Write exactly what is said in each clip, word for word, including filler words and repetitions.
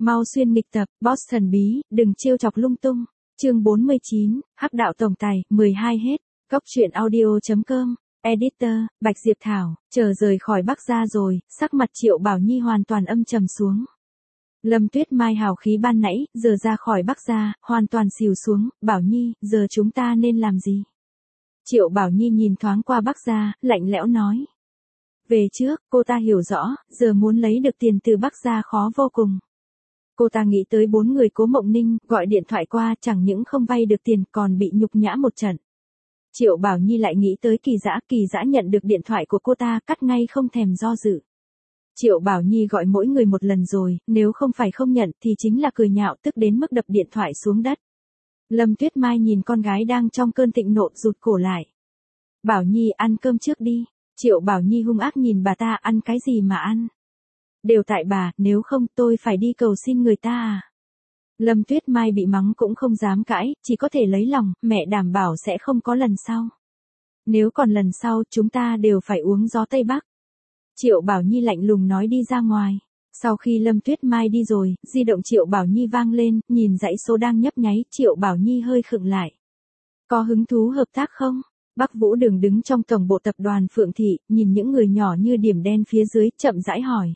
Mau xuyên nghịch tập, boss thần bí, đừng trêu chọc lung tung. Chương bốn mươi chín, Hắc đạo tổng tài, mười hai hết. Cốc truyện audio chấm com. Editor, Bạch Diệp Thảo, chờ rời khỏi Bắc gia rồi, sắc mặt Triệu Bảo Nhi hoàn toàn âm trầm xuống. Lâm Tuyết Mai hào khí ban nãy, giờ ra khỏi Bắc gia, hoàn toàn xìu xuống, Bảo Nhi, giờ chúng ta nên làm gì? Triệu Bảo Nhi nhìn thoáng qua Bắc gia, lạnh lẽo nói. Về trước, cô ta hiểu rõ, giờ muốn lấy được tiền từ Bắc gia khó vô cùng. Cô ta nghĩ tới bốn người Cố Mộng Ninh, gọi điện thoại qua, chẳng những không vay được tiền, còn bị nhục nhã một trận. Triệu Bảo Nhi lại nghĩ tới Kỳ Dã, Kỳ Dã nhận được điện thoại của cô ta, cắt ngay không thèm do dự. Triệu Bảo Nhi gọi mỗi người một lần rồi, nếu không phải không nhận thì chính là cười nhạo, tức đến mức đập điện thoại xuống đất. Lâm Tuyết Mai nhìn con gái đang trong cơn thịnh nộ, rụt cổ lại. Bảo Nhi, ăn cơm trước đi. Triệu Bảo Nhi hung ác nhìn bà ta, ăn cái gì mà ăn? Đều tại bà, nếu không tôi phải đi cầu xin người ta à? Lâm Tuyết Mai bị mắng cũng không dám cãi, chỉ có thể lấy lòng, mẹ đảm bảo sẽ không có lần sau. Nếu còn lần sau, chúng ta đều phải uống gió Tây Bắc. Triệu Bảo Nhi lạnh lùng nói đi ra ngoài. Sau khi Lâm Tuyết Mai đi rồi, di động Triệu Bảo Nhi vang lên, nhìn dãy số đang nhấp nháy, Triệu Bảo Nhi hơi khựng lại. Có hứng thú hợp tác không? Bắc Vũ Đường đứng trong tổng bộ tập đoàn Phượng Thị, nhìn những người nhỏ như điểm đen phía dưới, chậm rãi hỏi.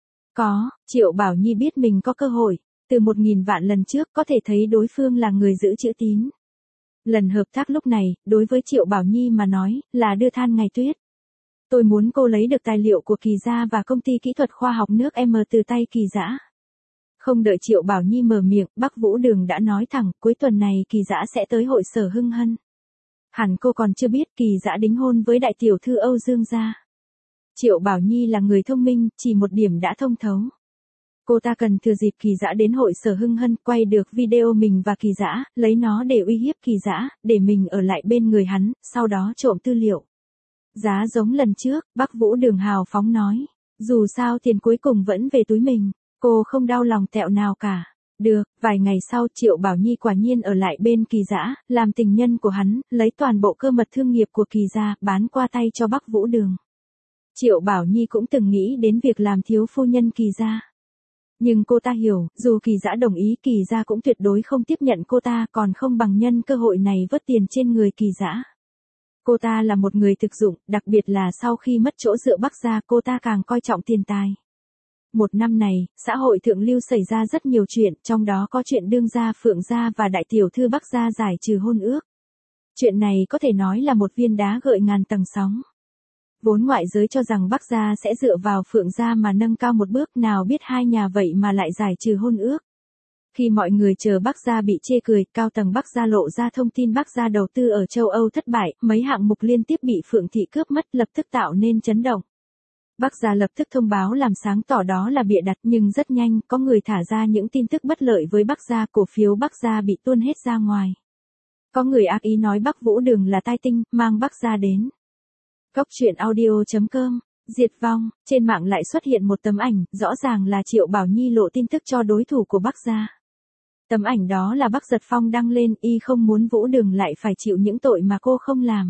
Có, Triệu Bảo Nhi biết mình có cơ hội. Từ một nghìn vạn lần trước có thể thấy đối phương là người giữ chữ tín. Lần hợp tác lúc này, đối với Triệu Bảo Nhi mà nói, là đưa than ngày tuyết. Tôi muốn cô lấy được tài liệu của Kỳ gia và công ty kỹ thuật khoa học nước M từ tay Kỳ Dã. Không đợi Triệu Bảo Nhi mở miệng, Bắc Vũ Đường đã nói thẳng, cuối tuần này Kỳ Dã sẽ tới hội sở Hưng Hân. Hẳn cô còn chưa biết Kỳ Dã đính hôn với đại tiểu thư Âu Dương gia. Triệu Bảo Nhi là người thông minh, chỉ một điểm đã thông thấu. Cô ta cần thừa dịp Kỳ Dã đến hội sở Hưng Hân quay được video mình và Kỳ Dã, lấy nó để uy hiếp Kỳ Dã, để mình ở lại bên người hắn, sau đó trộm tư liệu. Giá giống lần trước, Bắc Vũ Đường hào phóng nói. Dù sao tiền cuối cùng vẫn về túi mình, cô không đau lòng tẹo nào cả. Được, vài ngày sau Triệu Bảo Nhi quả nhiên ở lại bên Kỳ Dã, làm tình nhân của hắn, lấy toàn bộ cơ mật thương nghiệp của Kỳ gia, bán qua tay cho Bắc Vũ Đường. Triệu Bảo Nhi cũng từng nghĩ đến việc làm thiếu phu nhân Kỳ gia. Nhưng cô ta hiểu, dù Kỳ Dã đồng ý Kỳ gia cũng tuyệt đối không tiếp nhận cô ta, còn không bằng nhân cơ hội này vớt tiền trên người Kỳ Dã. Cô ta là một người thực dụng, đặc biệt là sau khi mất chỗ dựa Bắc gia, cô ta càng coi trọng tiền tài. Một năm này, xã hội thượng lưu xảy ra rất nhiều chuyện, trong đó có chuyện đương gia Phượng gia và đại tiểu thư Bắc gia giải trừ hôn ước. Chuyện này có thể nói là một viên đá gợi ngàn tầng sóng. Vốn ngoại giới cho rằng Bắc gia sẽ dựa vào Phượng gia mà nâng cao một bước, nào biết hai nhà vậy mà lại giải trừ hôn ước. Khi mọi người chờ Bắc gia bị chê cười, cao tầng Bắc gia lộ ra thông tin Bắc gia đầu tư ở châu Âu thất bại, mấy hạng mục liên tiếp bị Phượng Thị cướp mất, lập tức tạo nên chấn động. Bắc gia lập tức thông báo làm sáng tỏ đó là bịa đặt, nhưng rất nhanh, có người thả ra những tin tức bất lợi với Bắc gia, cổ phiếu Bắc gia bị tuôn hết ra ngoài. Có người ác ý nói Bắc Vũ Đường là tai tinh, mang Bắc gia đến. Cốc truyện audio chấm com. Diệt vong, trên mạng lại xuất hiện một tấm ảnh, rõ ràng là Triệu Bảo Nhi lộ tin tức cho đối thủ của Bắc gia. Tấm ảnh đó là Bắc Giật Phong đăng lên, y không muốn Vũ Đường lại phải chịu những tội mà cô không làm.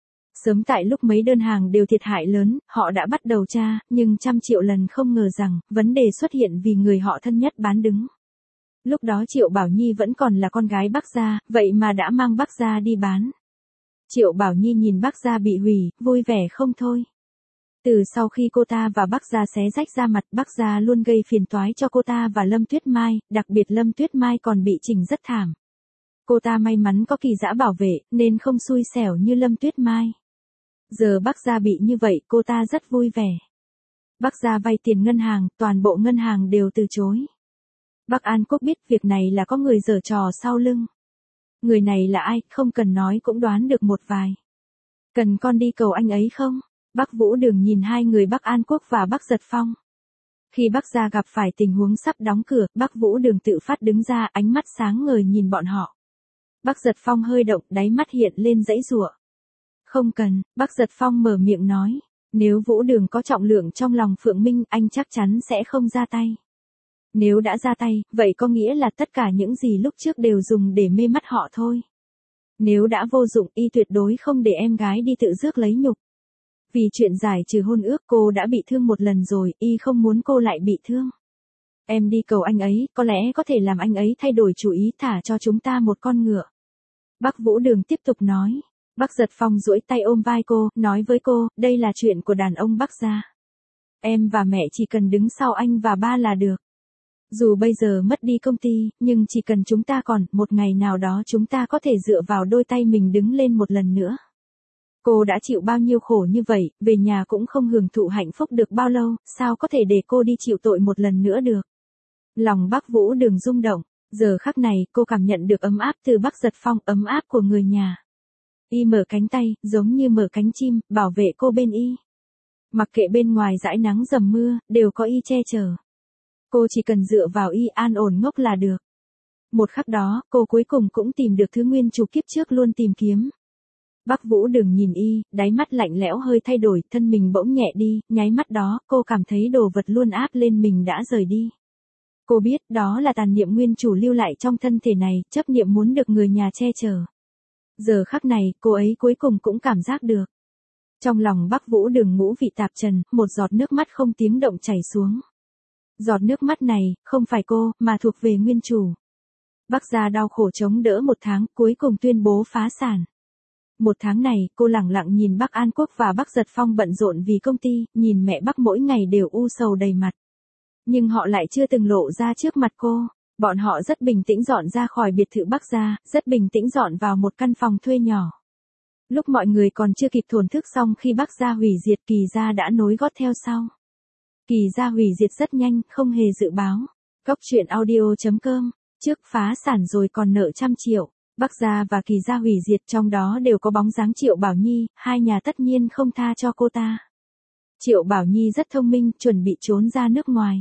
Sớm tại lúc mấy đơn hàng đều thiệt hại lớn, họ đã bắt đầu tra, nhưng trăm triệu lần không ngờ rằng, vấn đề xuất hiện vì người họ thân nhất bán đứng. Lúc đó Triệu Bảo Nhi vẫn còn là con gái Bắc gia, vậy mà đã mang Bắc gia đi bán. Triệu Bảo Nhi nhìn Bắc gia bị hủy, vui vẻ không thôi. Từ sau khi cô ta và Bắc gia xé rách ra mặt, Bắc gia luôn gây phiền toái cho cô ta và Lâm Tuyết Mai, đặc biệt Lâm Tuyết Mai còn bị chỉnh rất thảm. Cô ta may mắn có Kỳ Dã bảo vệ, nên không xui xẻo như Lâm Tuyết Mai. Giờ Bắc gia bị như vậy, cô ta rất vui vẻ. Bắc gia vay tiền ngân hàng, toàn bộ ngân hàng đều từ chối. Bắc An Quốc biết việc này là có người giở trò sau lưng. Người này là ai, không cần nói cũng đoán được một vài. Cần con đi cầu anh ấy không? Bắc Vũ Đường nhìn hai người Bắc An Quốc và Bắc Giật Phong. Khi Bắc gia gặp phải tình huống sắp đóng cửa, Bắc Vũ Đường tự phát đứng ra, ánh mắt sáng ngời nhìn bọn họ. Bắc Giật Phong hơi động, đáy mắt hiện lên giãy giụa. Không cần, Bắc Giật Phong mở miệng nói. Nếu Vũ Đường có trọng lượng trong lòng Phượng Minh, anh chắc chắn sẽ không ra tay. Nếu đã ra tay, vậy có nghĩa là tất cả những gì lúc trước đều dùng để mê mắt họ thôi. Nếu đã vô dụng, y tuyệt đối không để em gái đi tự rước lấy nhục. Vì chuyện giải trừ hôn ước cô đã bị thương một lần rồi, y không muốn cô lại bị thương. Em đi cầu anh ấy, có lẽ có thể làm anh ấy thay đổi chủ ý thả cho chúng ta một con ngựa. Bác Vũ Đường tiếp tục nói. Bác Giật Phong duỗi tay ôm vai cô, nói với cô, đây là chuyện của đàn ông Bác gia. Em và mẹ chỉ cần đứng sau anh và ba là được. Dù bây giờ mất đi công ty, nhưng chỉ cần chúng ta còn, một ngày nào đó chúng ta có thể dựa vào đôi tay mình đứng lên một lần nữa. Cô đã chịu bao nhiêu khổ như vậy, về nhà cũng không hưởng thụ hạnh phúc được bao lâu, sao có thể để cô đi chịu tội một lần nữa được. Lòng bác Vũ Đường rung động, giờ khắc này cô cảm nhận được ấm áp từ bác Giật Phong, ấm áp của người nhà. Y mở cánh tay, giống như mở cánh chim, bảo vệ cô bên y. Mặc kệ bên ngoài dãi nắng dầm mưa, đều có y che chở. Cô chỉ cần dựa vào y an ổn ngốc là được. Một khắc đó, cô cuối cùng cũng tìm được thứ nguyên chủ kiếp trước luôn tìm kiếm. Bác Vũ Đường nhìn y, đáy mắt lạnh lẽo hơi thay đổi, thân mình bỗng nhẹ đi, nháy mắt đó, cô cảm thấy đồ vật luôn áp lên mình đã rời đi. Cô biết đó là tàn niệm nguyên chủ lưu lại trong thân thể này, chấp niệm muốn được người nhà che chở. Giờ khắc này, cô ấy cuối cùng cũng cảm giác được. Trong lòng bác Vũ Đường ngũ vị tạp trần, một giọt nước mắt không tiếng động chảy xuống. Giọt nước mắt này, không phải cô, mà thuộc về nguyên chủ. Bác gia đau khổ chống đỡ một tháng, cuối cùng tuyên bố phá sản. Một tháng này, cô lẳng lặng nhìn bác An Quốc và bác Giật Phong bận rộn vì công ty, nhìn mẹ bác mỗi ngày đều u sầu đầy mặt. Nhưng họ lại chưa từng lộ ra trước mặt cô. Bọn họ rất bình tĩnh dọn ra khỏi biệt thự bác gia, rất bình tĩnh dọn vào một căn phòng thuê nhỏ. Lúc mọi người còn chưa kịp thổn thức xong khi bác gia hủy diệt, Kỳ gia đã nối gót theo sau. Kỳ gia hủy diệt rất nhanh, không hề dự báo. Góc truyện audio chấm com, trước phá sản rồi còn nợ trăm triệu. Bác gia và Kỳ gia hủy diệt, trong đó đều có bóng dáng Triệu Bảo Nhi, hai nhà tất nhiên không tha cho cô ta. Triệu Bảo Nhi rất thông minh, chuẩn bị trốn ra nước ngoài.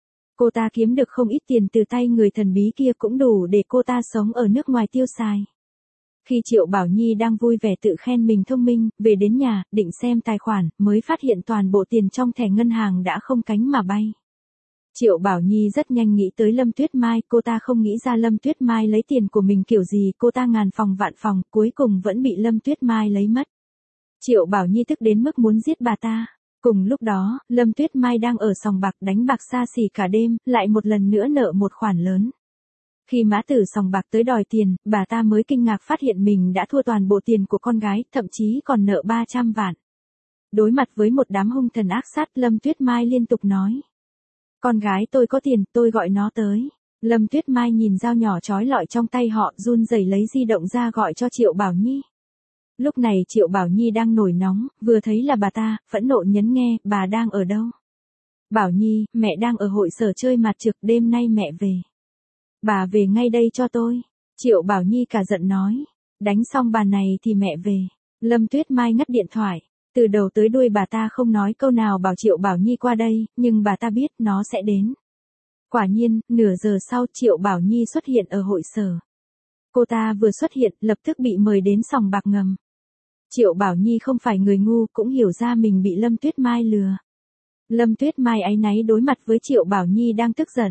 Cô ta kiếm được không ít tiền từ tay người thần bí kia cũng đủ để cô ta sống ở nước ngoài tiêu xài. Khi Triệu Bảo Nhi đang vui vẻ tự khen mình thông minh, về đến nhà, định xem tài khoản, mới phát hiện toàn bộ tiền trong thẻ ngân hàng đã không cánh mà bay. Triệu Bảo Nhi rất nhanh nghĩ tới Lâm Tuyết Mai, cô ta không nghĩ ra Lâm Tuyết Mai lấy tiền của mình kiểu gì, cô ta ngàn phòng vạn phòng, cuối cùng vẫn bị Lâm Tuyết Mai lấy mất. Triệu Bảo Nhi tức đến mức muốn giết bà ta. Cùng lúc đó, Lâm Tuyết Mai đang ở sòng bạc đánh bạc xa xỉ cả đêm, lại một lần nữa nợ một khoản lớn. Khi mã tử sòng bạc tới đòi tiền, bà ta mới kinh ngạc phát hiện mình đã thua toàn bộ tiền của con gái, thậm chí còn nợ ba trăm vạn. Đối mặt với một đám hung thần ác sát, Lâm Tuyết Mai liên tục nói. Con gái tôi có tiền, tôi gọi nó tới. Lâm Tuyết Mai nhìn dao nhỏ trói lọi trong tay họ, run rẩy lấy di động ra gọi cho Triệu Bảo Nhi. Lúc này Triệu Bảo Nhi đang nổi nóng, vừa thấy là bà ta, phẫn nộ nhấn nghe, bà đang ở đâu? Bảo Nhi, mẹ đang ở hội sở chơi mặt trược, đêm nay mẹ về. Bà về ngay đây cho tôi. Triệu Bảo Nhi cả giận nói. Đánh xong bàn này thì mẹ về. Lâm Tuyết Mai ngắt điện thoại. Từ đầu tới đuôi bà ta không nói câu nào bảo Triệu Bảo Nhi qua đây, nhưng bà ta biết nó sẽ đến. Quả nhiên, nửa giờ sau Triệu Bảo Nhi xuất hiện ở hội sở. Cô ta vừa xuất hiện, lập tức bị mời đến sòng bạc ngầm. Triệu Bảo Nhi không phải người ngu, cũng hiểu ra mình bị Lâm Tuyết Mai lừa. Lâm Tuyết Mai áy náy đối mặt với Triệu Bảo Nhi đang tức giận.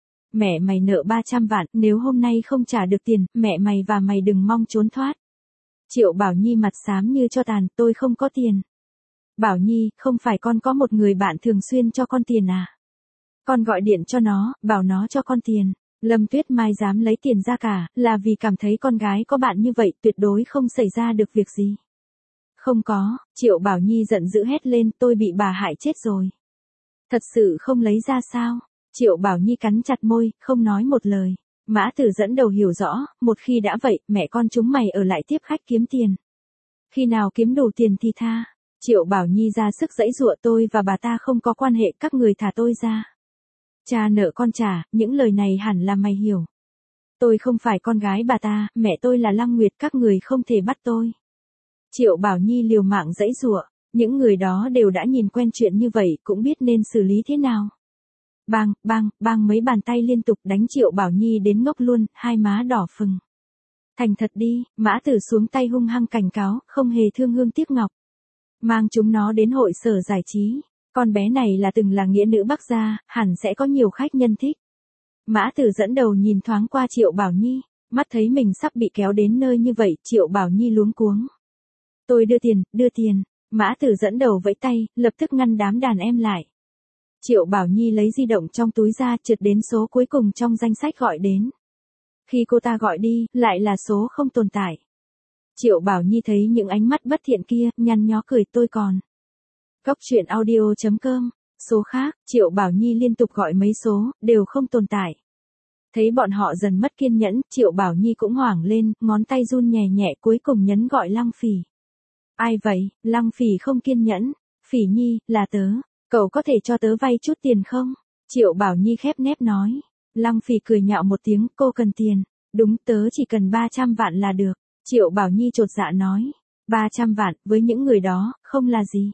Mẹ mày nợ ba trăm vạn, nếu hôm nay không trả được tiền, mẹ mày và mày đừng mong trốn thoát. Triệu Bảo Nhi mặt xám như cho tàn, tôi không có tiền. Bảo Nhi, không phải con có một người bạn thường xuyên cho con tiền à? Con gọi điện cho nó, bảo nó cho con tiền. Lâm Tuyết Mai dám lấy tiền ra cả, là vì cảm thấy con gái có bạn như vậy, tuyệt đối không xảy ra được việc gì. Không có, Triệu Bảo Nhi giận dữ hét lên, tôi bị bà hại chết rồi. Thật sự không lấy ra sao? Triệu Bảo Nhi cắn chặt môi, không nói một lời. Mã Tử dẫn đầu hiểu rõ, một khi đã vậy, mẹ con chúng mày ở lại tiếp khách kiếm tiền. Khi nào kiếm đủ tiền thì tha. Triệu Bảo Nhi ra sức giãy giụa, tôi và bà ta không có quan hệ, các người thả tôi ra. Cha nợ con trả, những lời này hẳn là mày hiểu. Tôi không phải con gái bà ta, mẹ tôi là Lăng Nguyệt, các người không thể bắt tôi. Triệu Bảo Nhi liều mạng giãy giụa, những người đó đều đã nhìn quen chuyện như vậy, cũng biết nên xử lý thế nào. Bang, bang, bang mấy bàn tay liên tục đánh Triệu Bảo Nhi đến ngốc luôn, hai má đỏ phừng. Thành thật đi, Mã Tử xuống tay hung hăng cảnh cáo, không hề thương hương tiếc ngọc. Mang chúng nó đến hội sở giải trí. Con bé này là từng là nghĩa nữ Bắc gia, hẳn sẽ có nhiều khách nhân thích. Mã Tử dẫn đầu nhìn thoáng qua Triệu Bảo Nhi, mắt thấy mình sắp bị kéo đến nơi như vậy, Triệu Bảo Nhi luống cuống. Tôi đưa tiền, đưa tiền. Mã Tử dẫn đầu vẫy tay, lập tức ngăn đám đàn em lại. Triệu Bảo Nhi lấy di động trong túi ra, trượt đến số cuối cùng trong danh sách gọi đến. Khi cô ta gọi đi, lại là số không tồn tại. Triệu Bảo Nhi thấy những ánh mắt bất thiện kia, nhăn nhó cười tôi còn. Cốc truyện audio chấm com, số khác, Triệu Bảo Nhi liên tục gọi mấy số, đều không tồn tại. Thấy bọn họ dần mất kiên nhẫn, Triệu Bảo Nhi cũng hoảng lên, ngón tay run nhẹ nhẹ cuối cùng nhấn gọi Lăng Phỉ. Ai vậy? Lăng Phỉ không kiên nhẫn. Phỉ Nhi, là tớ. Cậu có thể cho tớ vay chút tiền không? Triệu Bảo Nhi khép nép nói. Lăng Phỉ cười nhạo một tiếng, cô cần tiền. Đúng, tớ chỉ cần ba trăm vạn là được. Triệu Bảo Nhi chột dạ nói. ba trăm vạn, với những người đó, không là gì.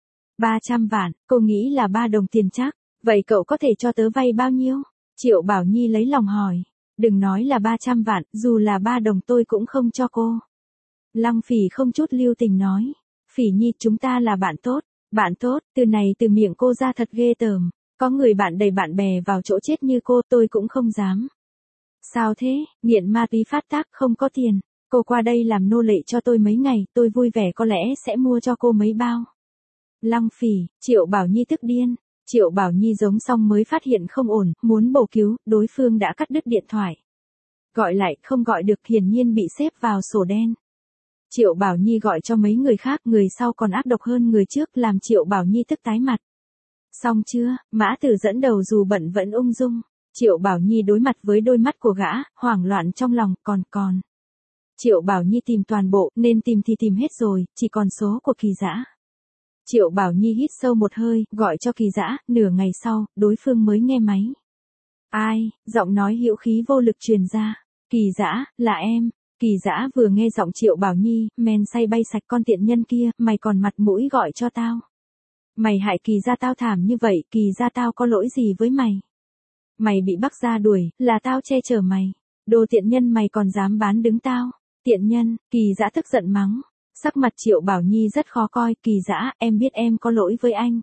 ba trăm vạn, cô nghĩ là ba đồng tiền chắc. Vậy cậu có thể cho tớ vay bao nhiêu? Triệu Bảo Nhi lấy lòng hỏi. Đừng nói là ba trăm vạn, dù là ba đồng tôi cũng không cho cô. Lăng Phỉ không chút lưu tình nói. Phỉ Nhi, chúng ta là bạn tốt. Bạn tốt, từ này từ miệng cô ra thật ghê tởm. Có người bạn đầy bạn bè vào chỗ chết như cô, tôi cũng không dám. Sao thế? Nghiện ma túy phát tác, không có tiền. Cô qua đây làm nô lệ cho tôi mấy ngày, tôi vui vẻ có lẽ sẽ mua cho cô mấy bao. Lăng Phỉ, Triệu Bảo Nhi tức điên. Triệu Bảo Nhi giống xong mới phát hiện không ổn, muốn bổ cứu, đối phương đã cắt đứt điện thoại. Gọi lại, không gọi được, hiển nhiên bị xếp vào sổ đen. Triệu Bảo Nhi gọi cho mấy người khác, người sau còn ác độc hơn người trước, làm Triệu Bảo Nhi tức tái mặt. Xong chưa? Mã Tử dẫn đầu dù bận vẫn ung dung. Triệu Bảo Nhi đối mặt với đôi mắt của gã, hoảng loạn trong lòng, còn còn. Triệu Bảo Nhi tìm toàn bộ, nên tìm thì tìm hết rồi, chỉ còn số của Kỳ Dã. Triệu Bảo Nhi hít sâu một hơi, gọi cho Kỳ Dã, nửa ngày sau, đối phương mới nghe máy. Ai? Giọng nói hữu khí vô lực truyền ra. Kỳ Dã, là em. Kỳ Dã vừa nghe giọng Triệu Bảo Nhi, men say bay sạch con tiện nhân kia, mày còn mặt mũi gọi cho tao. Mày hại Kỳ gia tao thảm như vậy, Kỳ gia tao có lỗi gì với mày? Mày bị Bắc gia đuổi, là tao che chở mày. Đồ tiện nhân mày còn dám bán đứng tao. Tiện nhân, Kỳ Dã tức giận mắng. Sắc mặt Triệu Bảo Nhi rất khó coi, Kỳ Dã, em biết em có lỗi với anh.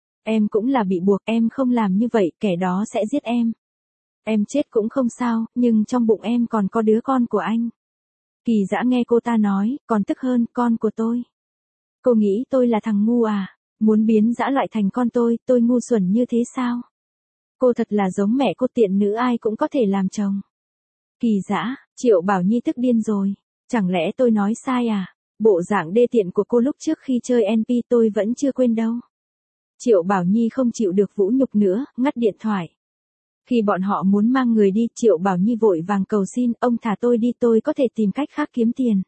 Em cũng là bị buộc, em không làm như vậy, kẻ đó sẽ giết em. Em chết cũng không sao, nhưng trong bụng em còn có đứa con của anh. Kỳ Dã nghe cô ta nói, còn tức hơn, con của tôi. Cô nghĩ tôi là thằng ngu à? Muốn biến dã loại thành con tôi, tôi ngu xuẩn như thế sao? Cô thật là giống mẹ cô, tiện nữ ai cũng có thể làm chồng. Kỳ Dã, Triệu Bảo Nhi tức điên rồi. Chẳng lẽ tôi nói sai à? Bộ dạng đê tiện của cô lúc trước khi chơi en pê tôi vẫn chưa quên đâu. Triệu Bảo Nhi không chịu được vũ nhục nữa, ngắt điện thoại. Khi bọn họ muốn mang người đi, Triệu Bảo Nhi vội vàng cầu xin, ông thả tôi đi, tôi có thể tìm cách khác kiếm tiền.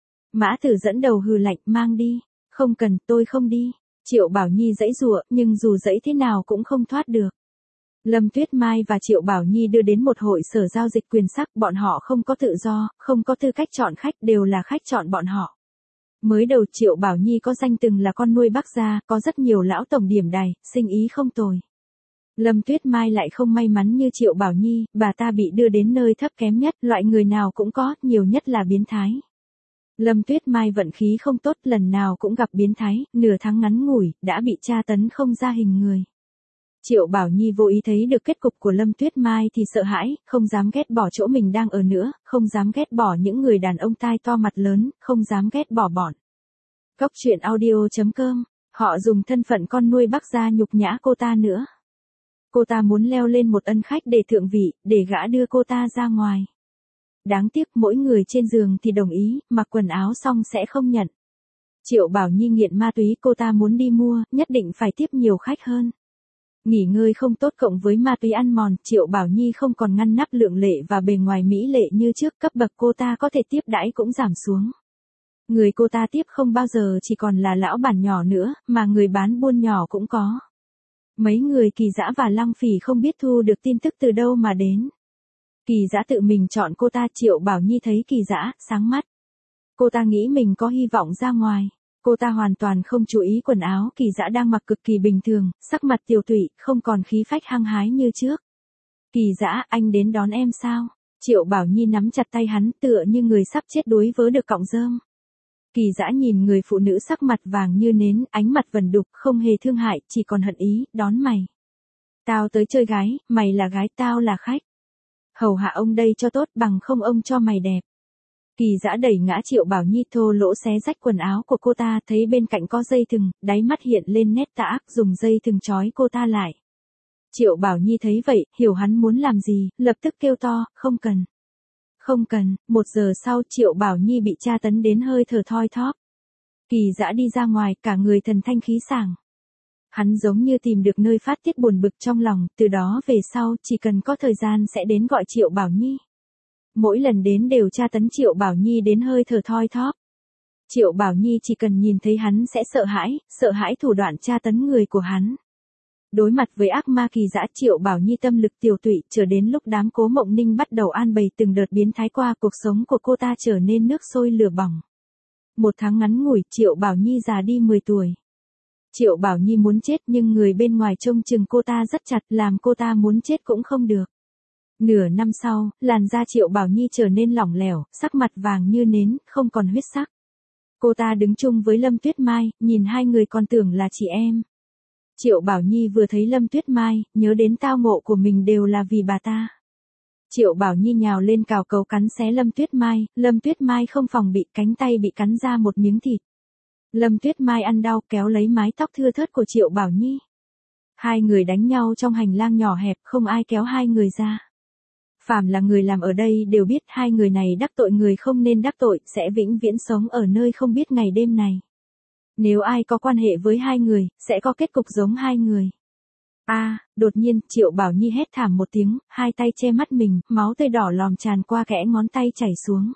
Mã Tử dẫn đầu hừ lạnh, mang đi. Không cần, tôi không đi. Triệu Bảo Nhi giãy giụa, nhưng dù giãy thế nào cũng không thoát được. Lâm Tuyết Mai và Triệu Bảo Nhi đưa đến một hội sở giao dịch quyền sắc, bọn họ không có tự do, không có tư cách chọn khách, đều là khách chọn bọn họ. Mới đầu Triệu Bảo Nhi có danh từng là con nuôi Bắc gia, có rất nhiều lão tổng điểm đài, sinh ý không tồi. Lâm Tuyết Mai lại không may mắn như Triệu Bảo Nhi, bà ta bị đưa đến nơi thấp kém nhất, loại người nào cũng có, nhiều nhất là biến thái. Lâm Tuyết Mai vận khí không tốt, lần nào cũng gặp biến thái, nửa tháng ngắn ngủi, đã bị tra tấn không ra hình người. Triệu Bảo Nhi vô ý thấy được kết cục của Lâm Tuyết Mai thì sợ hãi, không dám ghét bỏ chỗ mình đang ở nữa, không dám ghét bỏ những người đàn ông tai to mặt lớn, không dám ghét bỏ bọn. Cốc truyện audio chấm com, họ dùng thân phận con nuôi Bắc gia nhục nhã cô ta nữa. Cô ta muốn leo lên một ân khách để thượng vị, để gã đưa cô ta ra ngoài. Đáng tiếc mỗi người trên giường thì đồng ý, mặc quần áo xong sẽ không nhận. Triệu Bảo Nhi nghiện ma túy, cô ta muốn đi mua, nhất định phải tiếp nhiều khách hơn. Nghỉ ngơi không tốt cộng với ma túy ăn mòn, Triệu Bảo Nhi không còn ngăn nắp lượng lệ và bề ngoài mỹ lệ như trước, cấp bậc cô ta có thể tiếp đãi cũng giảm xuống. Người cô ta tiếp không bao giờ chỉ còn là lão bản nhỏ nữa, mà người bán buôn nhỏ cũng có. Mấy người Kỳ Dã và Lăng Phỉ không biết thu được tin tức từ đâu mà đến. Kỳ Dã tự mình chọn cô ta, Triệu Bảo Nhi thấy Kỳ Dã, sáng mắt. Cô ta nghĩ mình có hy vọng ra ngoài. Cô ta hoàn toàn không chú ý quần áo Kỳ Dã đang mặc cực kỳ bình thường, sắc mặt tiều tụy, không còn khí phách hăng hái như trước. Kỳ Dã, anh đến đón em sao? Triệu Bảo Nhi nắm chặt tay hắn tựa như người sắp chết đuối vớ được cọng rơm. Kỳ Dã nhìn người phụ nữ sắc mặt vàng như nến, ánh mặt vần đục, không hề thương hại, chỉ còn hận ý, đón mày. Tao tới chơi gái, mày là gái, tao là khách. Hầu hạ ông đây cho tốt, bằng không ông cho mày đẹp. Kỳ Dã đẩy ngã Triệu Bảo Nhi, thô lỗ xé rách quần áo của cô ta, thấy bên cạnh có dây thừng, đáy mắt hiện lên nét tà ác, dùng dây thừng trói cô ta lại. Triệu Bảo Nhi thấy vậy, hiểu hắn muốn làm gì, lập tức kêu to, không cần. Không cần, một giờ sau Triệu Bảo Nhi bị tra tấn đến hơi thở thoi thóp. Kỳ Dã đi ra ngoài, cả người thần thanh khí sảng. Hắn giống như tìm được nơi phát tiết buồn bực trong lòng, từ đó về sau, chỉ cần có thời gian sẽ đến gọi Triệu Bảo Nhi. Mỗi lần đến đều tra tấn Triệu Bảo Nhi đến hơi thở thoi thóp. Triệu Bảo Nhi chỉ cần nhìn thấy hắn sẽ sợ hãi, sợ hãi thủ đoạn tra tấn người của hắn. Đối mặt với ác ma Kỳ Dã, Triệu Bảo Nhi tâm lực tiều tụy, chờ đến lúc đám Cố Mộng Ninh bắt đầu an bày từng đợt biến thái qua, cuộc sống của cô ta trở nên nước sôi lửa bỏng. Một tháng ngắn ngủi, Triệu Bảo Nhi già đi mười tuổi. Triệu Bảo Nhi muốn chết nhưng người bên ngoài trông chừng cô ta rất chặt, làm cô ta muốn chết cũng không được. Nửa năm sau, làn da Triệu Bảo Nhi trở nên lỏng lẻo, sắc mặt vàng như nến, không còn huyết sắc. Cô ta đứng chung với Lâm Tuyết Mai, nhìn hai người còn tưởng là chị em. Triệu Bảo Nhi vừa thấy Lâm Tuyết Mai, nhớ đến tao ngộ của mình đều là vì bà ta. Triệu Bảo Nhi nhào lên cào cấu cắn xé Lâm Tuyết Mai, Lâm Tuyết Mai không phòng bị, cánh tay bị cắn ra một miếng thịt. Lâm Tuyết Mai ăn đau kéo lấy mái tóc thưa thớt của Triệu Bảo Nhi. Hai người đánh nhau trong hành lang nhỏ hẹp, không ai kéo hai người ra. Phàm là người làm ở đây đều biết hai người này đắc tội người không nên đắc tội, sẽ vĩnh viễn sống ở nơi không biết ngày đêm này. Nếu ai có quan hệ với hai người, sẽ có kết cục giống hai người. A, à, đột nhiên, Triệu Bảo Nhi hét thảm một tiếng, hai tay che mắt mình, máu tươi đỏ lòm tràn qua kẽ ngón tay chảy xuống.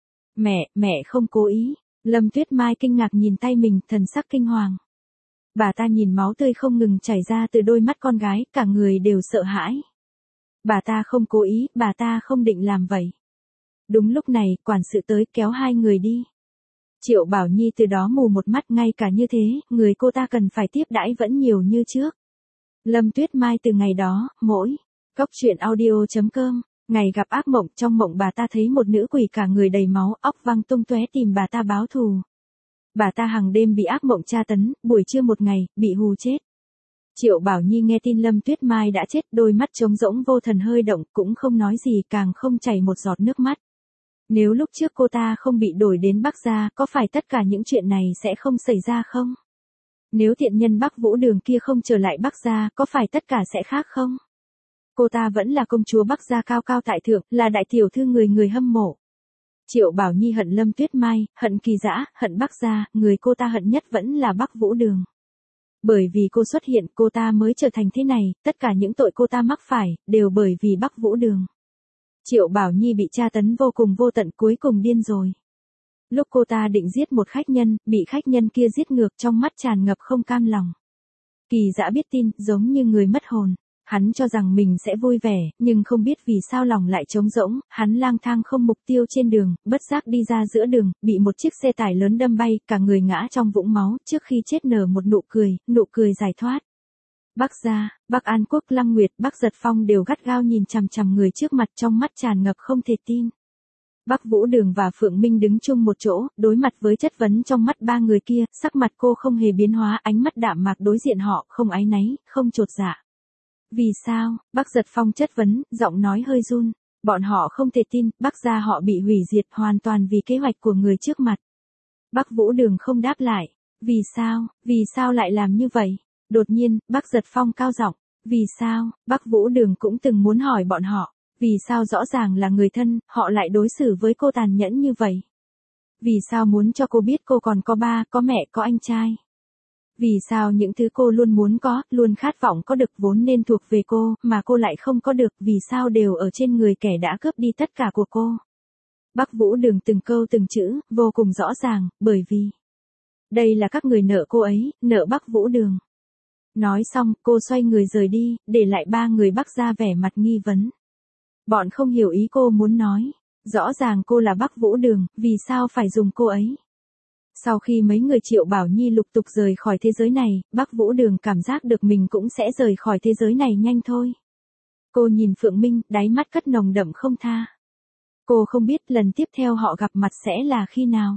Mẹ, mẹ không cố ý. Lâm Tuyết Mai kinh ngạc nhìn tay mình, thần sắc kinh hoàng. Bà ta nhìn máu tươi không ngừng chảy ra từ đôi mắt con gái, cả người đều sợ hãi. Bà ta không cố ý, bà ta không định làm vậy. Đúng lúc này, quản sự tới kéo hai người đi. Triệu Bảo Nhi từ đó mù một mắt, ngay cả như thế, người cô ta cần phải tiếp đãi vẫn nhiều như trước. Lâm Tuyết Mai từ ngày đó, mỗi cốc truyện audio chấm com, ngày gặp ác mộng, trong mộng bà ta thấy một nữ quỷ cả người đầy máu, óc văng tung tóe tìm bà ta báo thù. Bà ta hàng đêm bị ác mộng tra tấn, buổi trưa một ngày, bị hù chết. Triệu Bảo Nhi nghe tin Lâm Tuyết Mai đã chết, đôi mắt trống rỗng vô thần hơi động, cũng không nói gì, càng không chảy một giọt nước mắt. Nếu lúc trước cô ta không bị đổi đến Bắc gia, có phải tất cả những chuyện này sẽ không xảy ra không? Nếu thiện nhân Bắc Vũ Đường kia không trở lại Bắc gia, có phải tất cả sẽ khác không? Cô ta vẫn là công chúa Bắc gia cao cao tại thượng, là đại tiểu thư người người hâm mộ. Triệu Bảo Nhi hận Lâm Tuyết Mai, hận Kỳ Dã, hận Bắc gia, người cô ta hận nhất vẫn là Bắc Vũ Đường. Bởi vì cô xuất hiện, cô ta mới trở thành thế này, tất cả những tội cô ta mắc phải, đều bởi vì Bắc Vũ Đường. Triệu Bảo Nhi bị tra tấn vô cùng vô tận, cuối cùng điên rồi. Lúc cô ta định giết một khách nhân, bị khách nhân kia giết ngược, trong mắt tràn ngập không cam lòng. Kỳ Dã biết tin, giống như người mất hồn. Hắn cho rằng mình sẽ vui vẻ, nhưng không biết vì sao lòng lại trống rỗng, hắn lang thang không mục tiêu trên đường, bất giác đi ra giữa đường, bị một chiếc xe tải lớn đâm bay, cả người ngã trong vũng máu, trước khi chết nở một nụ cười, nụ cười giải thoát. Bắc gia, Bắc An Quốc, Lăng Nguyệt, Bắc Giật Phong đều gắt gao nhìn chằm chằm người trước mặt, trong mắt tràn ngập không thể tin. Bắc Vũ Đường và Phượng Minh đứng chung một chỗ, đối mặt với chất vấn trong mắt ba người kia, sắc mặt cô không hề biến hóa, ánh mắt đạm mạc đối diện họ, không áy náy, không chột dạ. Vì sao? Bắc Giật Phong chất vấn, giọng nói hơi run. Bọn họ không thể tin, Bắc gia họ bị hủy diệt hoàn toàn vì kế hoạch của người trước mặt. Bắc Vũ Đường không đáp lại. Vì sao? Vì sao lại làm như vậy? Đột nhiên, Bắc Giật Phong cao giọng. Vì sao? Bắc Vũ Đường cũng từng muốn hỏi bọn họ. Vì sao rõ ràng là người thân, họ lại đối xử với cô tàn nhẫn như vậy? Vì sao muốn cho cô biết cô còn có ba, có mẹ, có anh trai? Vì sao những thứ cô luôn muốn có, luôn khát vọng có được vốn nên thuộc về cô, mà cô lại không có được, vì sao đều ở trên người kẻ đã cướp đi tất cả của cô? Bắc Vũ Đường từng câu từng chữ, vô cùng rõ ràng, bởi vì đây là các người nợ cô ấy, nợ Bắc Vũ Đường. Nói xong, cô xoay người rời đi, để lại ba người Bắc gia vẻ mặt nghi vấn. Bọn không hiểu ý cô muốn nói. Rõ ràng cô là Bắc Vũ Đường, vì sao phải dùng cô ấy? Sau khi mấy người Triệu Bảo Nhi lục tục rời khỏi thế giới này, Bắc Vũ Đường cảm giác được mình cũng sẽ rời khỏi thế giới này nhanh thôi. Cô nhìn Phượng Minh, đáy mắt cất nồng đậm không tha. Cô không biết lần tiếp theo họ gặp mặt sẽ là khi nào.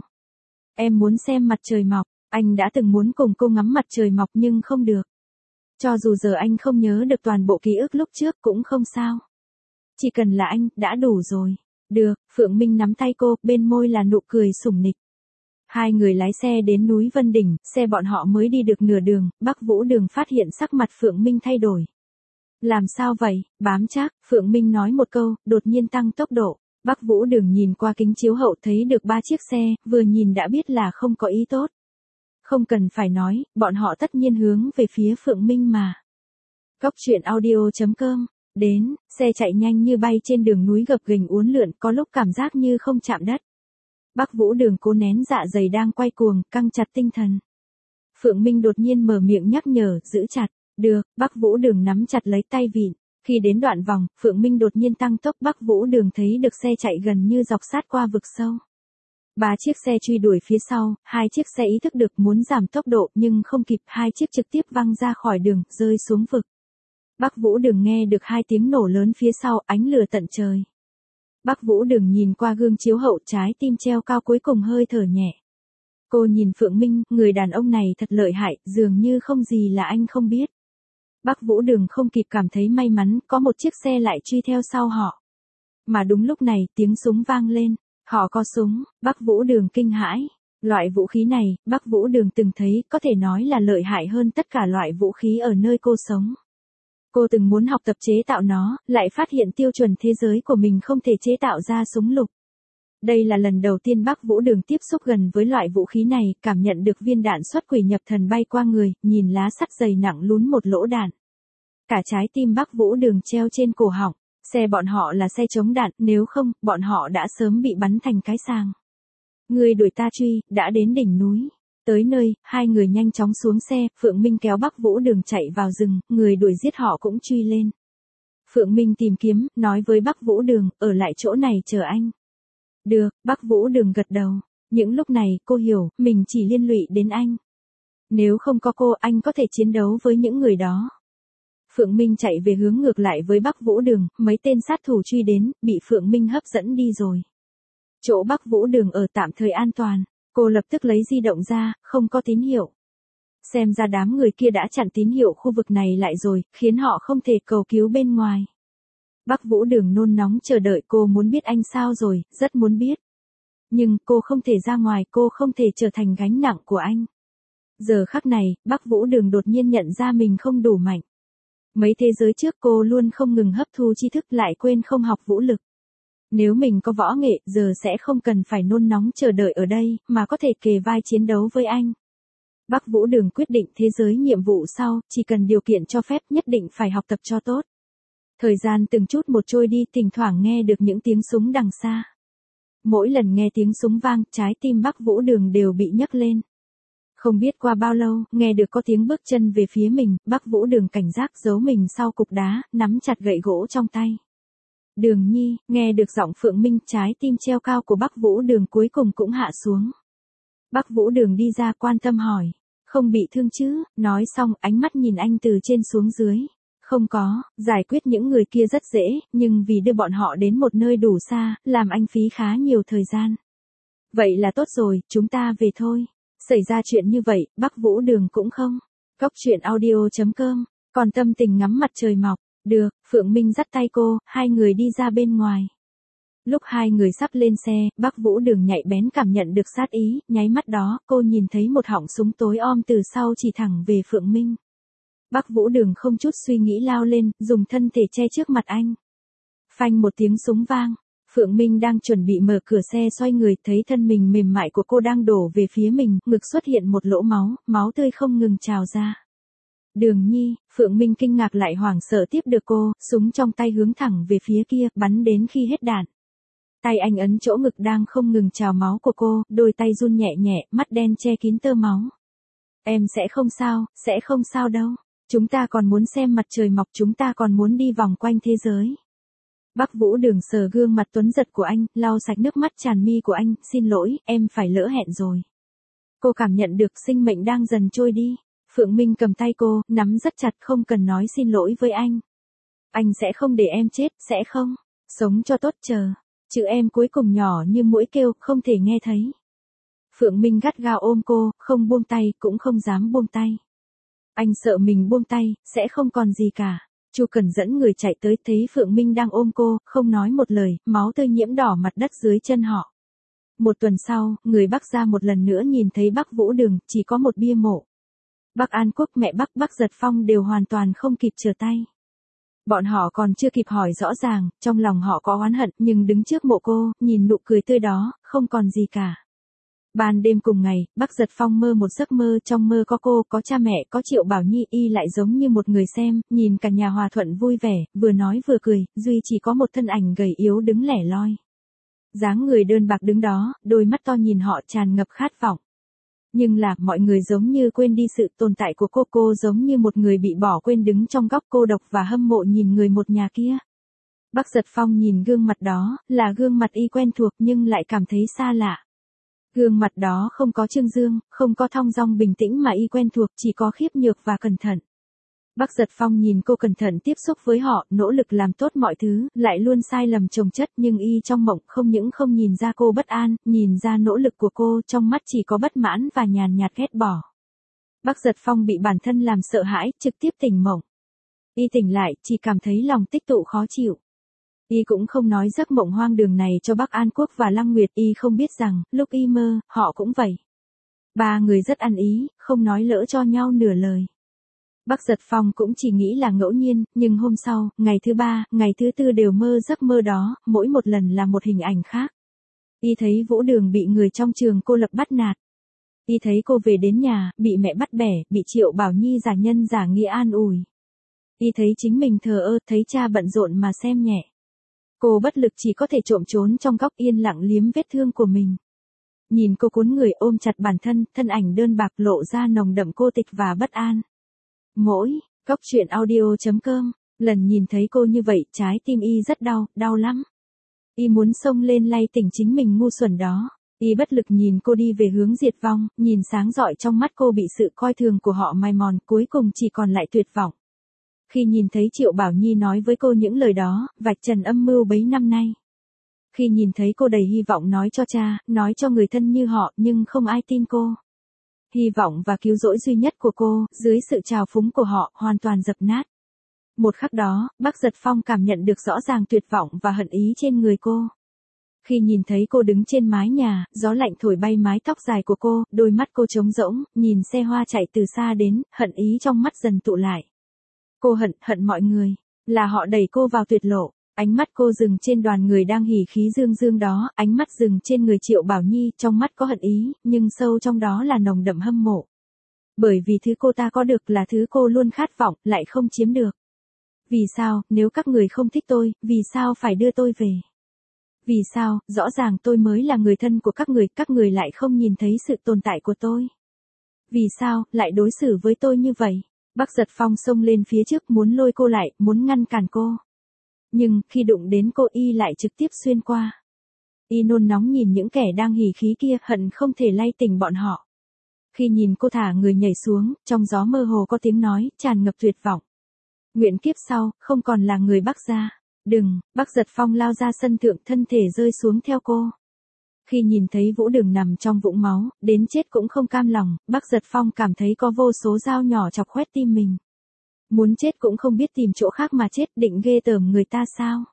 Em muốn xem mặt trời mọc, anh đã từng muốn cùng cô ngắm mặt trời mọc nhưng không được. Cho dù giờ anh không nhớ được toàn bộ ký ức lúc trước cũng không sao. Chỉ cần là anh, đã đủ rồi. Được, Phượng Minh nắm tay cô, bên môi là nụ cười sủng nịch. Hai người lái xe đến núi Vân Đỉnh, xe bọn họ mới đi được nửa đường, Bắc Vũ Đường phát hiện sắc mặt Phượng Minh thay đổi. Làm sao vậy, bám chắc, Phượng Minh nói một câu, đột nhiên tăng tốc độ. Bắc Vũ Đường nhìn qua kính chiếu hậu thấy được ba chiếc xe, vừa nhìn đã biết là không có ý tốt. Không cần phải nói, bọn họ tất nhiên hướng về phía Phượng Minh mà. Cốc truyện audio chấm com, đến, xe chạy nhanh như bay trên đường núi gập ghềnh uốn lượn, có lúc cảm giác như không chạm đất. Bắc Vũ Đường cố nén dạ dày đang quay cuồng, căng chặt tinh thần. Phượng Minh đột nhiên mở miệng nhắc nhở, giữ chặt, được, Bắc Vũ Đường nắm chặt lấy tay vịn. Khi đến đoạn vòng, Phượng Minh đột nhiên tăng tốc, Bắc Vũ Đường thấy được xe chạy gần như dọc sát qua vực sâu. Ba chiếc xe truy đuổi phía sau, hai chiếc xe ý thức được muốn giảm tốc độ nhưng không kịp, hai chiếc trực tiếp văng ra khỏi đường, rơi xuống vực. Bắc Vũ Đường nghe được hai tiếng nổ lớn phía sau, ánh lửa tận trời. Bắc Vũ Đường nhìn qua gương chiếu hậu, trái tim treo cao cuối cùng hơi thở nhẹ. Cô nhìn Phượng Minh, người đàn ông này thật lợi hại, dường như không gì là anh không biết. Bắc Vũ Đường không kịp cảm thấy may mắn, có một chiếc xe lại truy theo sau họ. Mà đúng lúc này, tiếng súng vang lên. Họ có súng, Bắc Vũ Đường kinh hãi. Loại vũ khí này, Bắc Vũ Đường từng thấy, có thể nói là lợi hại hơn tất cả loại vũ khí ở nơi cô sống. Cô từng muốn học tập chế tạo nó, lại phát hiện tiêu chuẩn thế giới của mình không thể chế tạo ra súng lục. Đây là lần đầu tiên Bắc Vũ Đường tiếp xúc gần với loại vũ khí này, cảm nhận được viên đạn xuất quỷ nhập thần bay qua người, nhìn lá sắt dày nặng lún một lỗ đạn. Cả trái tim Bắc Vũ Đường treo trên cổ họng. Xe bọn họ là xe chống đạn, nếu không, bọn họ đã sớm bị bắn thành cái sàng. Người đuổi ta truy, đã đến đỉnh núi. Tới nơi, hai người nhanh chóng xuống xe, Phượng Minh kéo Bắc Vũ Đường chạy vào rừng, người đuổi giết họ cũng truy lên. Phượng Minh tìm kiếm, nói với Bắc Vũ Đường, ở lại chỗ này chờ anh. Được, Bắc Vũ Đường gật đầu. Những lúc này, cô hiểu, mình chỉ liên lụy đến anh. Nếu không có cô, anh có thể chiến đấu với những người đó. Phượng Minh chạy về hướng ngược lại với Bắc Vũ Đường, mấy tên sát thủ truy đến, bị Phượng Minh hấp dẫn đi rồi. Chỗ Bắc Vũ Đường ở tạm thời an toàn, cô lập tức lấy di động ra, không có tín hiệu. Xem ra đám người kia đã chặn tín hiệu khu vực này lại rồi, khiến họ không thể cầu cứu bên ngoài. Bắc Vũ Đường nôn nóng chờ đợi, cô muốn biết anh sao rồi, rất muốn biết. Nhưng cô không thể ra ngoài, cô không thể trở thành gánh nặng của anh. Giờ khắc này, Bắc Vũ Đường đột nhiên nhận ra mình không đủ mạnh. Mấy thế giới trước cô luôn không ngừng hấp thu tri thức, lại quên không học vũ lực. Nếu mình có võ nghệ, giờ sẽ không cần phải nôn nóng chờ đợi ở đây, mà có thể kề vai chiến đấu với anh. Bắc Vũ Đường quyết định thế giới nhiệm vụ sau, chỉ cần điều kiện cho phép nhất định phải học tập cho tốt. Thời gian từng chút một trôi đi, thỉnh thoảng nghe được những tiếng súng đằng xa. Mỗi lần nghe tiếng súng vang, trái tim Bắc Vũ Đường đều bị nhấc lên. Không biết qua bao lâu, nghe được có tiếng bước chân về phía mình, Bắc Vũ Đường cảnh giác giấu mình sau cục đá, nắm chặt gậy gỗ trong tay. Đường Nhi, nghe được giọng Phượng Minh, trái tim treo cao của Bắc Vũ Đường cuối cùng cũng hạ xuống. Bắc Vũ Đường đi ra quan tâm hỏi, không bị thương chứ, nói xong ánh mắt nhìn anh từ trên xuống dưới. Không có, giải quyết những người kia rất dễ, nhưng vì đưa bọn họ đến một nơi đủ xa, làm anh phí khá nhiều thời gian. Vậy là tốt rồi, chúng ta về thôi. Xảy ra chuyện như vậy, Bắc Vũ Đường cũng không. Cốc truyện audio chấm com, còn tâm tình ngắm mặt trời mọc. Được, Phượng Minh dắt tay cô, hai người đi ra bên ngoài. Lúc hai người sắp lên xe, Bắc Vũ Đường nhạy bén cảm nhận được sát ý, nháy mắt đó, cô nhìn thấy một họng súng tối om từ sau chỉ thẳng về Phượng Minh. Bắc Vũ Đường không chút suy nghĩ lao lên, dùng thân thể che trước mặt anh. Phanh một tiếng súng vang. Phượng Minh đang chuẩn bị mở cửa xe xoay người, thấy thân mình mềm mại của cô đang đổ về phía mình, ngực xuất hiện một lỗ máu, máu tươi không ngừng trào ra. Đường Nhi, Phượng Minh kinh ngạc lại hoảng sợ tiếp được cô, súng trong tay hướng thẳng về phía kia, bắn đến khi hết đạn. Tay anh ấn chỗ ngực đang không ngừng trào máu của cô, đôi tay run nhẹ nhẹ, mắt đen che kín tơ máu. Em sẽ không sao, sẽ không sao đâu. Chúng ta còn muốn xem mặt trời mọc, chúng ta còn muốn đi vòng quanh thế giới. Bắc Vũ Đường sờ gương mặt tuấn giật của anh, lau sạch nước mắt tràn mi của anh, xin lỗi, em phải lỡ hẹn rồi. Cô cảm nhận được sinh mệnh đang dần trôi đi. Phượng Minh cầm tay cô, nắm rất chặt, không cần nói xin lỗi với anh. Anh sẽ không để em chết, sẽ không. Sống cho tốt chờ. Chữ em cuối cùng nhỏ như mũi kêu, không thể nghe thấy. Phượng Minh gắt gao ôm cô, không buông tay, cũng không dám buông tay. Anh sợ mình buông tay, sẽ không còn gì cả. Chu Cần dẫn người chạy tới, thấy Phượng Minh đang ôm cô, không nói một lời, máu tươi nhiễm đỏ mặt đất dưới chân họ. Một tuần sau, người Bắc ra một lần nữa nhìn thấy Bắc Vũ Đường, chỉ có một bia mộ. Bắc An Quốc, mẹ Bắc, Bắc Giật Phong đều hoàn toàn không kịp trở tay. Bọn họ còn chưa kịp hỏi rõ ràng, trong lòng họ có oán hận, nhưng đứng trước mộ cô, nhìn nụ cười tươi đó, không còn gì cả. Ban đêm cùng ngày, Bắc Giật Phong mơ một giấc mơ, trong mơ có cô, có cha mẹ, có Triệu Bảo Nhi, y lại giống như một người xem, nhìn cả nhà hòa thuận vui vẻ, vừa nói vừa cười, duy chỉ có một thân ảnh gầy yếu đứng lẻ loi. Dáng người đơn bạc đứng đó, đôi mắt to nhìn họ tràn ngập khát vọng. Nhưng là, mọi người giống như quên đi sự tồn tại của cô, cô giống như một người bị bỏ quên đứng trong góc cô độc và hâm mộ nhìn người một nhà kia. Bắc Giật Phong nhìn gương mặt đó, là gương mặt y quen thuộc nhưng lại cảm thấy xa lạ. Gương mặt đó không có trương dương, không có thong dong bình tĩnh mà y quen thuộc, chỉ có khiếp nhược và cẩn thận. Bắc Giật Phong nhìn cô cẩn thận tiếp xúc với họ, nỗ lực làm tốt mọi thứ, lại luôn sai lầm chồng chất, nhưng y trong mộng không những không nhìn ra cô bất an, nhìn ra nỗ lực của cô, trong mắt chỉ có bất mãn và nhàn nhạt ghét bỏ. Bắc Giật Phong bị bản thân làm sợ hãi, trực tiếp tỉnh mộng. Y tỉnh lại, chỉ cảm thấy lòng tích tụ khó chịu. Y cũng không nói giấc mộng hoang đường này cho Bắc An Quốc và Lăng Nguyệt, y không biết rằng, lúc y mơ, họ cũng vậy. Ba người rất ăn ý, không nói lỡ cho nhau nửa lời. Bắc Giật Phong cũng chỉ nghĩ là ngẫu nhiên, nhưng hôm sau, ngày thứ ba, ngày thứ tư đều mơ giấc mơ đó, mỗi một lần là một hình ảnh khác. Y thấy Vũ Đường bị người trong trường cô lập bắt nạt. Y thấy cô về đến nhà, bị mẹ bắt bẻ, bị Triệu Bảo Nhi giả nhân giả nghĩa an ủi. Y thấy chính mình thờ ơ, thấy cha bận rộn mà xem nhẹ. Cô bất lực chỉ có thể trộm trốn trong góc yên lặng liếm vết thương của mình. Nhìn cô cuốn người ôm chặt bản thân, thân ảnh đơn bạc lộ ra nồng đậm cô tịch và bất an. Mỗi, góc truyện audio chấm com, lần nhìn thấy cô như vậy, trái tim y rất đau, đau lắm. Y muốn xông lên lay tỉnh chính mình ngu xuẩn đó. Y bất lực nhìn cô đi về hướng diệt vong, nhìn sáng rọi trong mắt cô bị sự coi thường của họ mài mòn, cuối cùng chỉ còn lại tuyệt vọng. Khi nhìn thấy Triệu Bảo Nhi nói với cô những lời đó, vạch trần âm mưu bấy năm nay. Khi nhìn thấy cô đầy hy vọng nói cho cha, nói cho người thân như họ, nhưng không ai tin cô. Hy vọng và cứu rỗi duy nhất của cô, dưới sự trào phúng của họ, hoàn toàn dập nát. Một khắc đó, Bắc Giật Phong cảm nhận được rõ ràng tuyệt vọng và hận ý trên người cô. Khi nhìn thấy cô đứng trên mái nhà, gió lạnh thổi bay mái tóc dài của cô, đôi mắt cô trống rỗng, nhìn xe hoa chạy từ xa đến, hận ý trong mắt dần tụ lại. Cô hận, hận mọi người, là họ đẩy cô vào tuyệt lộ. Ánh mắt cô dừng trên đoàn người đang hỉ khí dương dương đó, ánh mắt dừng trên người Triệu Bảo Nhi, trong mắt có hận ý, nhưng sâu trong đó là nồng đậm hâm mộ. Bởi vì thứ cô ta có được là thứ cô luôn khát vọng, lại không chiếm được. Vì sao, nếu các người không thích tôi, vì sao phải đưa tôi về? Vì sao, rõ ràng tôi mới là người thân của các người, các người lại không nhìn thấy sự tồn tại của tôi? Vì sao, lại đối xử với tôi như vậy? Bắc Giật Phong xông lên phía trước muốn lôi cô lại, muốn ngăn cản cô. Nhưng, khi đụng đến cô y lại trực tiếp xuyên qua. Y nôn nóng nhìn những kẻ đang hỉ khí kia, hận không thể lay tỉnh bọn họ. Khi nhìn cô thả người nhảy xuống, trong gió mơ hồ có tiếng nói, tràn ngập tuyệt vọng. Nguyện kiếp sau, không còn là người Bắc gia. Đừng, Bắc Giật Phong lao ra sân thượng, thân thể rơi xuống theo cô. Khi nhìn thấy Vũ Đường nằm trong vũng máu, đến chết cũng không cam lòng, Bắc Giật Phong cảm thấy có vô số dao nhỏ chọc khoét tim mình. Muốn chết cũng không biết tìm chỗ khác mà chết, định ghê tởm người ta sao?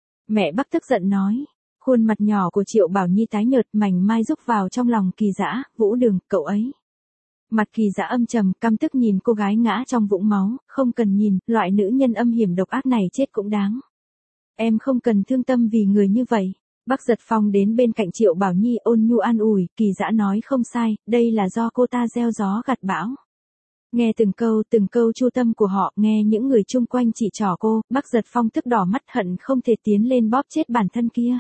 Mẹ Bắc tức giận nói. Khuôn mặt nhỏ của Triệu Bảo Nhi tái nhợt, mảnh mai rúc vào trong lòng Kỳ Dã, Vũ Đường, cậu ấy. Mặt Kỳ Dã âm trầm, căm tức nhìn cô gái ngã trong vũng máu, không cần nhìn, loại nữ nhân âm hiểm độc ác này chết cũng đáng. Em không cần thương tâm vì người như vậy. Bắc Giật Phong đến bên cạnh Triệu Bảo Nhi ôn nhu an ủi, Kỳ Dã nói không sai, đây là do cô ta gieo gió gặt bão. Nghe từng câu, từng câu chu tâm của họ, nghe những người chung quanh chỉ trỏ cô, Bắc Giật Phong tức đỏ mắt hận không thể tiến lên bóp chết bản thân kia.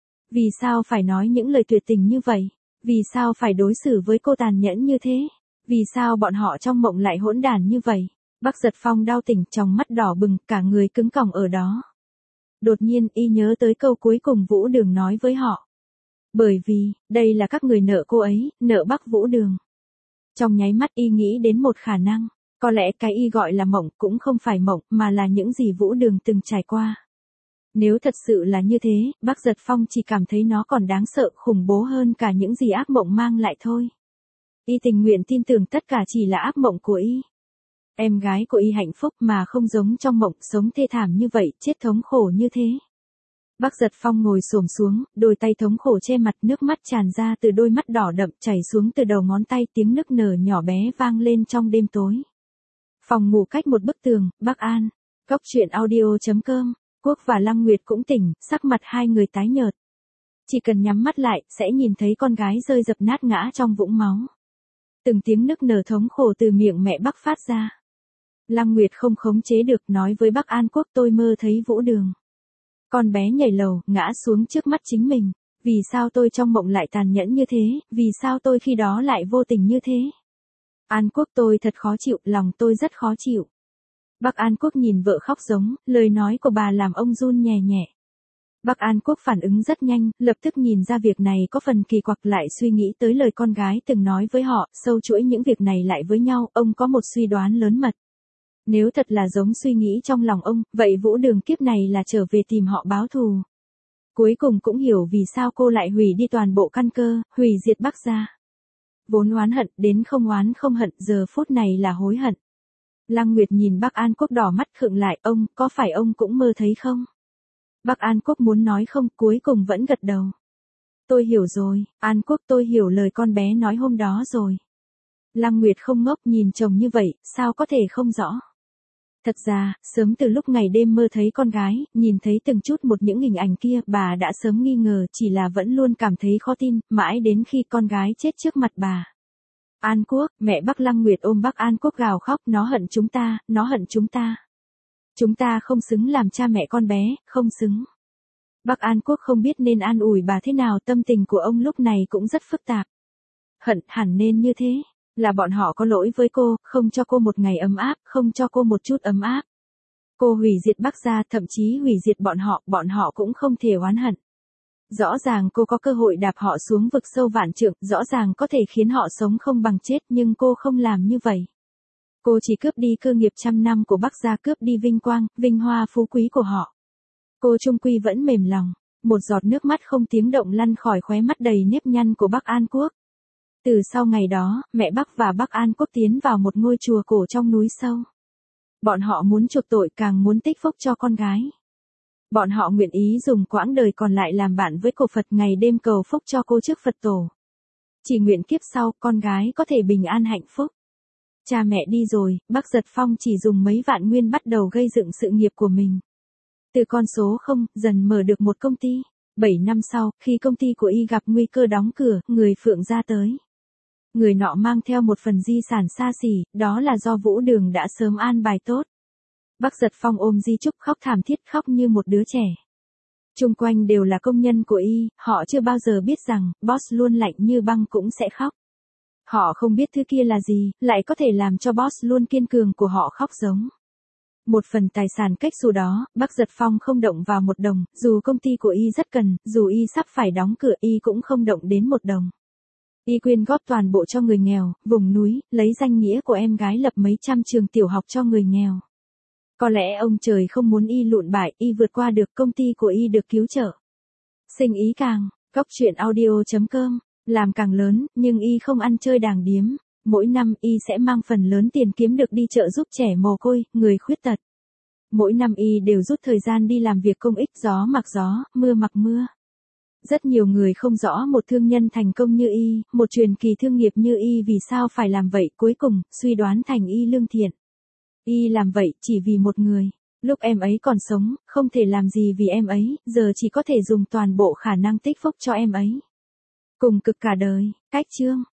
Vì sao phải nói những lời tuyệt tình như vậy? Vì sao phải đối xử với cô tàn nhẫn như thế? Vì sao bọn họ trong mộng lại hỗn đản như vậy? Bắc Giật Phong đau tỉnh, trong mắt đỏ bừng, cả người cứng còng ở đó. Đột nhiên, y nhớ tới câu cuối cùng Vũ Đường nói với họ. Bởi vì, đây là các người nợ cô ấy, nợ Bắc Vũ Đường. Trong nháy mắt y nghĩ đến một khả năng, có lẽ cái y gọi là mộng cũng không phải mộng mà là những gì Vũ Đường từng trải qua. Nếu thật sự là như thế, Bắc Giật Phong chỉ cảm thấy nó còn đáng sợ, khủng bố hơn cả những gì ác mộng mang lại thôi. Y tình nguyện tin tưởng tất cả chỉ là ác mộng của y. Em gái của y hạnh phúc mà không giống trong mộng, sống thê thảm như vậy, chết thống khổ như thế. Bắc Giật Phong ngồi xổm xuống, đôi tay thống khổ che mặt, nước mắt tràn ra từ đôi mắt đỏ đậm, chảy xuống từ đầu ngón tay, tiếng nức nở nhỏ bé vang lên trong đêm tối. Phòng ngủ cách một bức tường, Bắc An. Cốc truyện audio chấm com, Quốc và Lăng Nguyệt cũng tỉnh, sắc mặt hai người tái nhợt. Chỉ cần nhắm mắt lại, sẽ nhìn thấy con gái rơi dập nát ngã trong vũng máu. Từng tiếng nức nở thống khổ từ miệng mẹ Bắc phát ra. Lăng Nguyệt không khống chế được, nói với Bắc An Quốc, tôi mơ thấy Vũ Đường. Con bé nhảy lầu, ngã xuống trước mắt chính mình. Vì sao tôi trong mộng lại tàn nhẫn như thế, vì sao tôi khi đó lại vô tình như thế? An Quốc, tôi thật khó chịu, lòng tôi rất khó chịu. Bắc An Quốc nhìn vợ khóc giống, lời nói của bà làm ông run nhẹ nhẹ. Bắc An Quốc phản ứng rất nhanh, lập tức nhìn ra việc này có phần kỳ quặc, lại suy nghĩ tới lời con gái từng nói với họ, sâu chuỗi những việc này lại với nhau, ông có một suy đoán lớn mật. Nếu thật là giống suy nghĩ trong lòng ông, vậy Vũ Đường kiếp này là trở về tìm họ báo thù. Cuối cùng cũng hiểu vì sao cô lại hủy đi toàn bộ căn cơ, hủy diệt Bắc gia. Vốn oán hận, đến không oán không hận, giờ phút này là hối hận. Lăng Nguyệt nhìn Bắc An Quốc đỏ mắt khựng lại, ông, có phải ông cũng mơ thấy không? Bắc An Quốc muốn nói không, cuối cùng vẫn gật đầu. Tôi hiểu rồi, An Quốc, tôi hiểu lời con bé nói hôm đó rồi. Lăng Nguyệt không ngốc, nhìn chồng như vậy, sao có thể không rõ? Thật ra, sớm từ lúc ngày đêm mơ thấy con gái, nhìn thấy từng chút một những hình ảnh kia, bà đã sớm nghi ngờ, chỉ là vẫn luôn cảm thấy khó tin, mãi đến khi con gái chết trước mặt bà. An Quốc, mẹ Bắc Lăng Nguyệt ôm Bắc An Quốc gào khóc, nó hận chúng ta, nó hận chúng ta. Chúng ta không xứng làm cha mẹ con bé, không xứng. Bắc An Quốc không biết nên an ủi bà thế nào, tâm tình của ông lúc này cũng rất phức tạp. Hận, hẳn nên như thế. Là bọn họ có lỗi với cô, không cho cô một ngày ấm áp, không cho cô một chút ấm áp. Cô hủy diệt Bắc gia, thậm chí hủy diệt bọn họ, bọn họ cũng không thể oán hận. Rõ ràng cô có cơ hội đạp họ xuống vực sâu vạn trượng, rõ ràng có thể khiến họ sống không bằng chết, nhưng cô không làm như vậy. Cô chỉ cướp đi cơ nghiệp trăm năm của Bắc gia, cướp đi vinh quang, vinh hoa phú quý của họ. Cô chung quy vẫn mềm lòng, một giọt nước mắt không tiếng động lăn khỏi khóe mắt đầy nếp nhăn của Bắc An Quốc. Từ sau ngày đó, mẹ Bắc và Bắc An Quốc tiến vào một ngôi chùa cổ trong núi sâu. Bọn họ muốn chuộc tội, càng muốn tích phúc cho con gái. Bọn họ nguyện ý dùng quãng đời còn lại làm bạn với cổ Phật, ngày đêm cầu phúc cho cô trước Phật tổ. Chỉ nguyện kiếp sau, con gái có thể bình an hạnh phúc. Cha mẹ đi rồi, Bắc Giật Phong chỉ dùng mấy vạn nguyên bắt đầu gây dựng sự nghiệp của mình. Từ con số không, dần mở được một công ty. Bảy năm sau, khi công ty của y gặp nguy cơ đóng cửa, người Phượng ra tới. Người nọ mang theo một phần di sản xa xỉ, đó là do Vũ Đường đã sớm an bài tốt. Bắc Giật Phong ôm di chúc khóc thảm thiết, khóc như một đứa trẻ. Chung quanh đều là công nhân của y, họ chưa bao giờ biết rằng, boss luôn lạnh như băng cũng sẽ khóc. Họ không biết thứ kia là gì, lại có thể làm cho boss luôn kiên cường của họ khóc giống. Một phần tài sản cách xù đó, Bắc Giật Phong không động vào một đồng, dù công ty của y rất cần, dù y sắp phải đóng cửa y cũng không động đến một đồng. Y quyên góp toàn bộ cho người nghèo, vùng núi, lấy danh nghĩa của em gái lập mấy trăm trường tiểu học cho người nghèo. Có lẽ ông trời không muốn y lụn bại, y vượt qua được, công ty của y được cứu trợ. Sinh ý càng, cốc truyện audio chấm com, làm càng lớn, nhưng y không ăn chơi đàng điếm. Mỗi năm y sẽ mang phần lớn tiền kiếm được đi chợ giúp trẻ mồ côi, người khuyết tật. Mỗi năm y đều rút thời gian đi làm việc công ích, gió mặc gió, mưa mặc mưa. Rất nhiều người không rõ một thương nhân thành công như y, một truyền kỳ thương nghiệp như y vì sao phải làm vậy, cuối cùng, suy đoán thành y lương thiện. Y làm vậy chỉ vì một người. Lúc em ấy còn sống, không thể làm gì vì em ấy, giờ chỉ có thể dùng toàn bộ khả năng tích phúc cho em ấy. Cùng cực cả đời, cách chương.